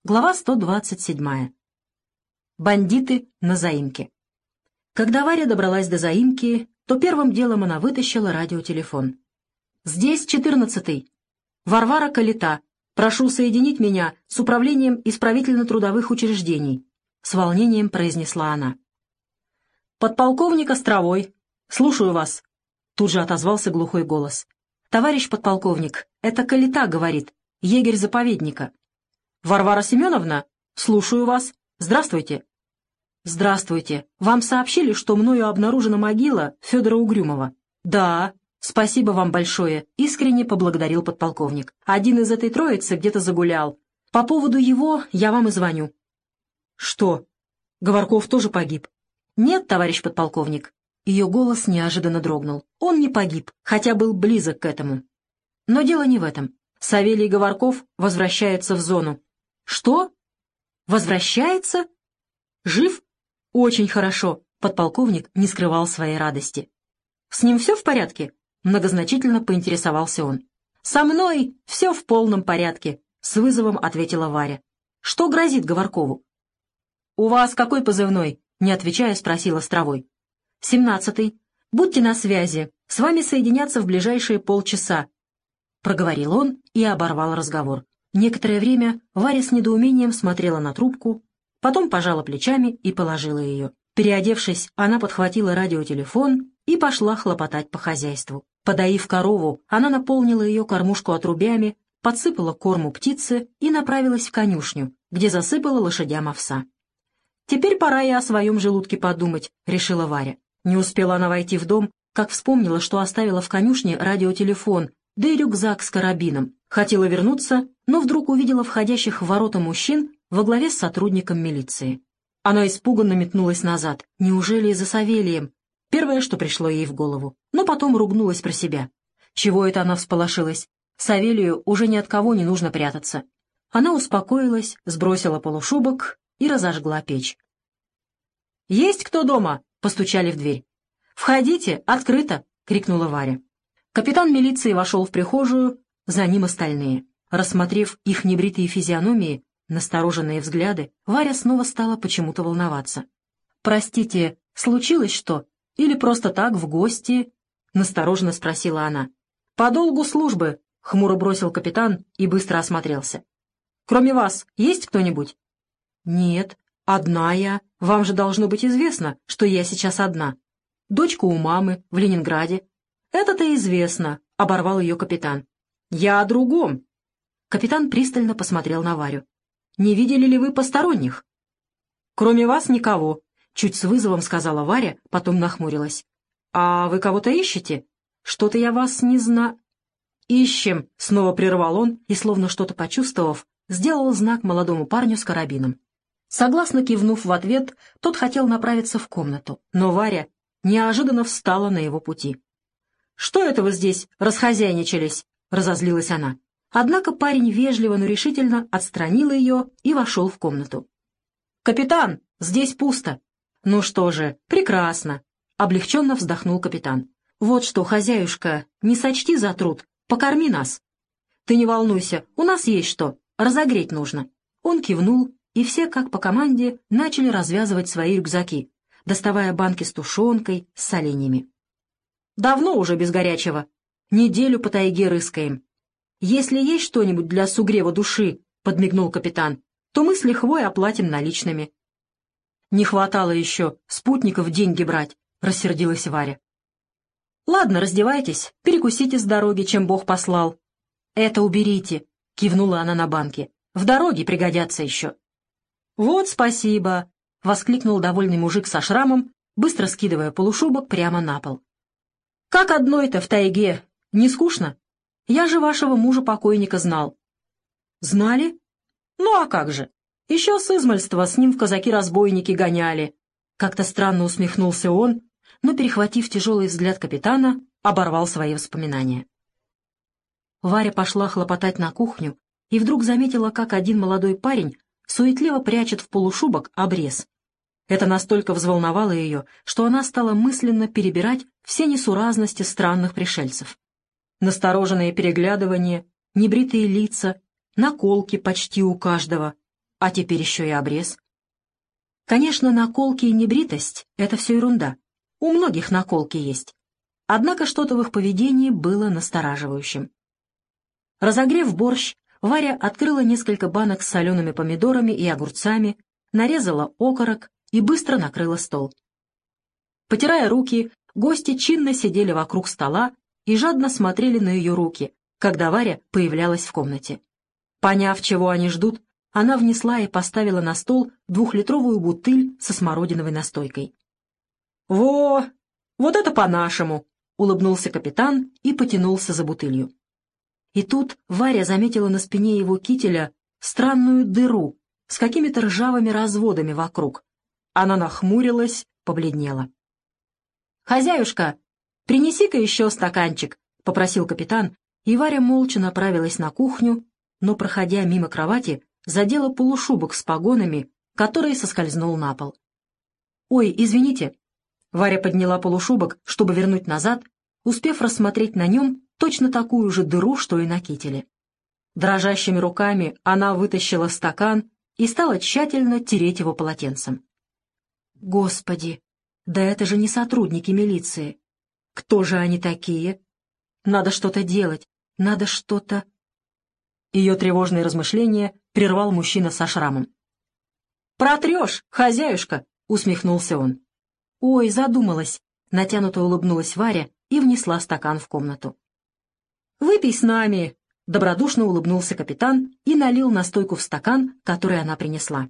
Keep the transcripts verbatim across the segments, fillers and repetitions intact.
Глава сто двадцать седьмая. Бандиты на заимке. Когда Варя добралась до заимки, то первым делом она вытащила радиотелефон. «Здесь четырнадцатый. Варвара Калита. Прошу соединить меня с управлением исправительно-трудовых учреждений», — с волнением произнесла она. «Подполковник Островой. Слушаю вас», — тут же отозвался глухой голос. «Товарищ подполковник, это Калита говорит, егерь заповедника». «Варвара Семеновна? Слушаю вас. Здравствуйте». «Здравствуйте. Вам сообщили, что мною обнаружена могила Федора Угрюмова?» «Да. Спасибо вам большое», — искренне поблагодарил подполковник. «Один из этой троицы где-то загулял. По поводу его я вам и звоню». «Что? Говорков тоже погиб?» «Нет, товарищ подполковник». Ее голос неожиданно дрогнул. «Он не погиб, хотя был близок к этому. Но дело не в этом. Савелий Говорков возвращается в зону». «Что? Возвращается? Жив? Очень хорошо», — подполковник не скрывал своей радости. «С ним все в порядке?» — многозначительно поинтересовался он. «Со мной все в полном порядке», — с вызовом ответила Варя. «Что грозит Говоркову?» «У вас какой позывной?» — не отвечая, спросил Островой. «Семнадцатый. Будьте на связи. С вами соединятся в ближайшие полчаса», — проговорил он и оборвал разговор. Некоторое время Варя с недоумением смотрела на трубку, потом пожала плечами и положила ее. Переодевшись, она подхватила радиотелефон и пошла хлопотать по хозяйству. Подоив корову, она наполнила ее кормушку отрубями, подсыпала корму птице и направилась в конюшню, где засыпала лошадям овса. «Теперь пора и о своем желудке подумать», — решила Варя. Не успела она войти в дом, как вспомнила, что оставила в конюшне радиотелефон, да и рюкзак с карабином. Хотела вернуться, но вдруг увидела входящих в ворота мужчин во главе с сотрудником милиции. Она испуганно метнулась назад. Неужели за Савелием? Первое, что пришло ей в голову. Но потом ругнулась про себя. Чего это она всполошилась? Савелию уже ни от кого не нужно прятаться. Она успокоилась, сбросила полушубок и разожгла печь. «Есть кто дома?» — постучали в дверь. «Входите, открыто!» — крикнула Варя. Капитан милиции вошел в прихожую, за ним остальные. Рассмотрев их небритые физиономии, настороженные взгляды, Варя снова стала почему-то волноваться. «Простите, случилось что? Или просто так, в гости?» — настороженно спросила она. «По долгу службы», — хмуро бросил капитан и быстро осмотрелся. «Кроме вас есть кто-нибудь?» «Нет, одна я. Вам же должно быть известно, что я сейчас одна. Дочка у мамы в Ленинграде». «Это-то известно», — оборвал ее капитан. «Я о другом». Капитан пристально посмотрел на Варю. «Не видели ли вы посторонних?» «Кроме вас никого», — чуть с вызовом сказала Варя, потом нахмурилась. «А вы кого-то ищете? Что-то я вас не зна...» «Ищем», — снова прервал он и, словно что-то почувствовав, сделал знак молодому парню с карабином. Согласно кивнув в ответ, тот хотел направиться в комнату, но Варя неожиданно встала на его пути. «Что это вы здесь расхозяйничались?» — разозлилась она. Однако парень вежливо, но решительно отстранил ее и вошел в комнату. «Капитан, здесь пусто». «Ну что же, прекрасно», — облегченно вздохнул капитан. «Вот что, хозяюшка, не сочти за труд, покорми нас». «Ты не волнуйся, у нас есть что, разогреть нужно». Он кивнул, и все, как по команде, начали развязывать свои рюкзаки, доставая банки с тушенкой, с соленьями. «Давно уже без горячего. Неделю по тайге рыскаем. Если есть что-нибудь для сугрева души, — подмигнул капитан, — то мы с лихвой оплатим наличными». «Не хватало еще спутников деньги брать», — рассердилась Варя. «Ладно, раздевайтесь, перекусите с дороги, чем Бог послал». «Это уберите», — кивнула она на банки. «В дороге пригодятся еще». «Вот спасибо», — воскликнул довольный мужик со шрамом, быстро скидывая полушубок прямо на пол. «Как одной-то в тайге? Не скучно? Я же вашего мужа-покойника знал». «Знали? Ну а как же? Еще с измальства с ним в казаки-разбойники гоняли». Как-то странно усмехнулся он, но, перехватив тяжелый взгляд капитана, оборвал свои воспоминания. Варя пошла хлопотать на кухню и вдруг заметила, как один молодой парень суетливо прячет в полушубок обрез. Это настолько взволновало ее, что она стала мысленно перебирать все несуразности странных пришельцев. Настороженные переглядывания, небритые лица, наколки почти у каждого. А теперь еще и обрез. Конечно, наколки и небритость — это все ерунда. У многих наколки есть. Однако что-то в их поведении было настораживающим. Разогрев борщ, Варя открыла несколько банок с солеными помидорами и огурцами, нарезала окорок и быстро накрыла стол. Потирая руки, гости чинно сидели вокруг стола и жадно смотрели на ее руки, когда Варя появлялась в комнате. Поняв, чего они ждут, она внесла и поставила на стол двухлитровую бутыль со смородиновой настойкой. «Во, вот это по-нашему!» — улыбнулся капитан и потянулся за бутылью. И тут Варя заметила на спине его кителя странную дыру с какими-то ржавыми разводами вокруг. Она нахмурилась, побледнела. «Хозяюшка, принеси-ка еще стаканчик», — попросил капитан, и Варя молча направилась на кухню, но, проходя мимо кровати, задела полушубок с погонами, который соскользнул на пол. «Ой, извините». Варя подняла полушубок, чтобы вернуть назад, успев рассмотреть на нем точно такую же дыру, что и на кителе. Дрожащими руками она вытащила стакан и стала тщательно тереть его полотенцем. «Господи, да это же не сотрудники милиции! Кто же они такие? Надо что-то делать, надо что-то...» Ее тревожные размышления прервал мужчина со шрамом. «Протрешь, хозяюшка!» — усмехнулся он. «Ой, задумалась!» — натянуто улыбнулась Варя и внесла стакан в комнату. «Выпей с нами!» — добродушно улыбнулся капитан и налил настойку в стакан, который она принесла.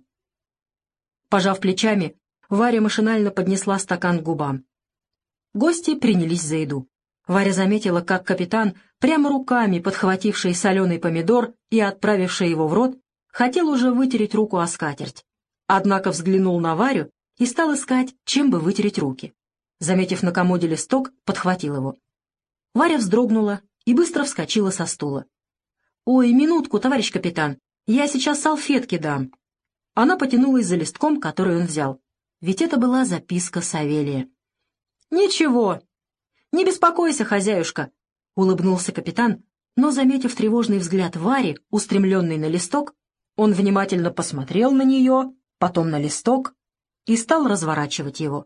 Пожав плечами, Варя машинально поднесла стакан к губам. Гости принялись за еду. Варя заметила, как капитан, прямо руками подхвативший соленый помидор и отправивший его в рот, хотел уже вытереть руку о скатерть. Однако взглянул на Варю и стал искать, чем бы вытереть руки. Заметив на комоде листок, подхватил его. Варя вздрогнула и быстро вскочила со стула. «Ой, минутку, товарищ капитан, я сейчас салфетки дам». Она потянулась за листком, который он взял. Ведь это была записка Савелия. «Ничего, не беспокойся, хозяюшка», — улыбнулся капитан, но, заметив тревожный взгляд Вари, устремленный на листок, он внимательно посмотрел на нее, потом на листок и стал разворачивать его.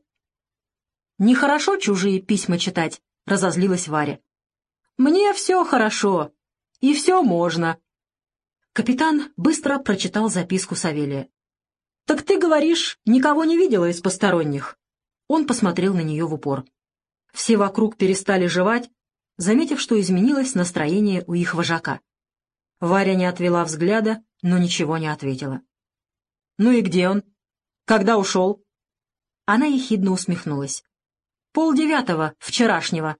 «Нехорошо чужие письма читать», — разозлилась Варя. «Мне все хорошо, и все можно». Капитан быстро прочитал записку Савелия. «Так ты говоришь, никого не видела из посторонних?» Он посмотрел на нее в упор. Все вокруг перестали жевать, заметив, что изменилось настроение у их вожака. Варя не отвела взгляда, но ничего не ответила. «Ну и где он? Когда ушел?» Она ехидно усмехнулась. «Полдевятого, вчерашнего».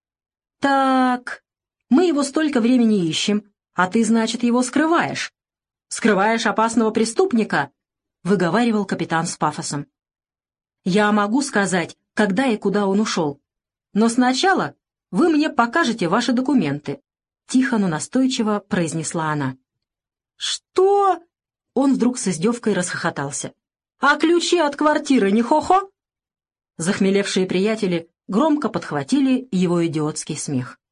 «Так, мы его столько времени ищем, а ты, значит, его скрываешь. Скрываешь опасного преступника?» — выговаривал капитан с пафосом. «Я могу сказать, когда и куда он ушел. Но сначала вы мне покажете ваши документы», — тихо, но настойчиво произнесла она. «Что?» — он вдруг с издевкой расхохотался. «А ключи от квартиры не хо-хо?» Захмелевшие приятели громко подхватили его идиотский смех.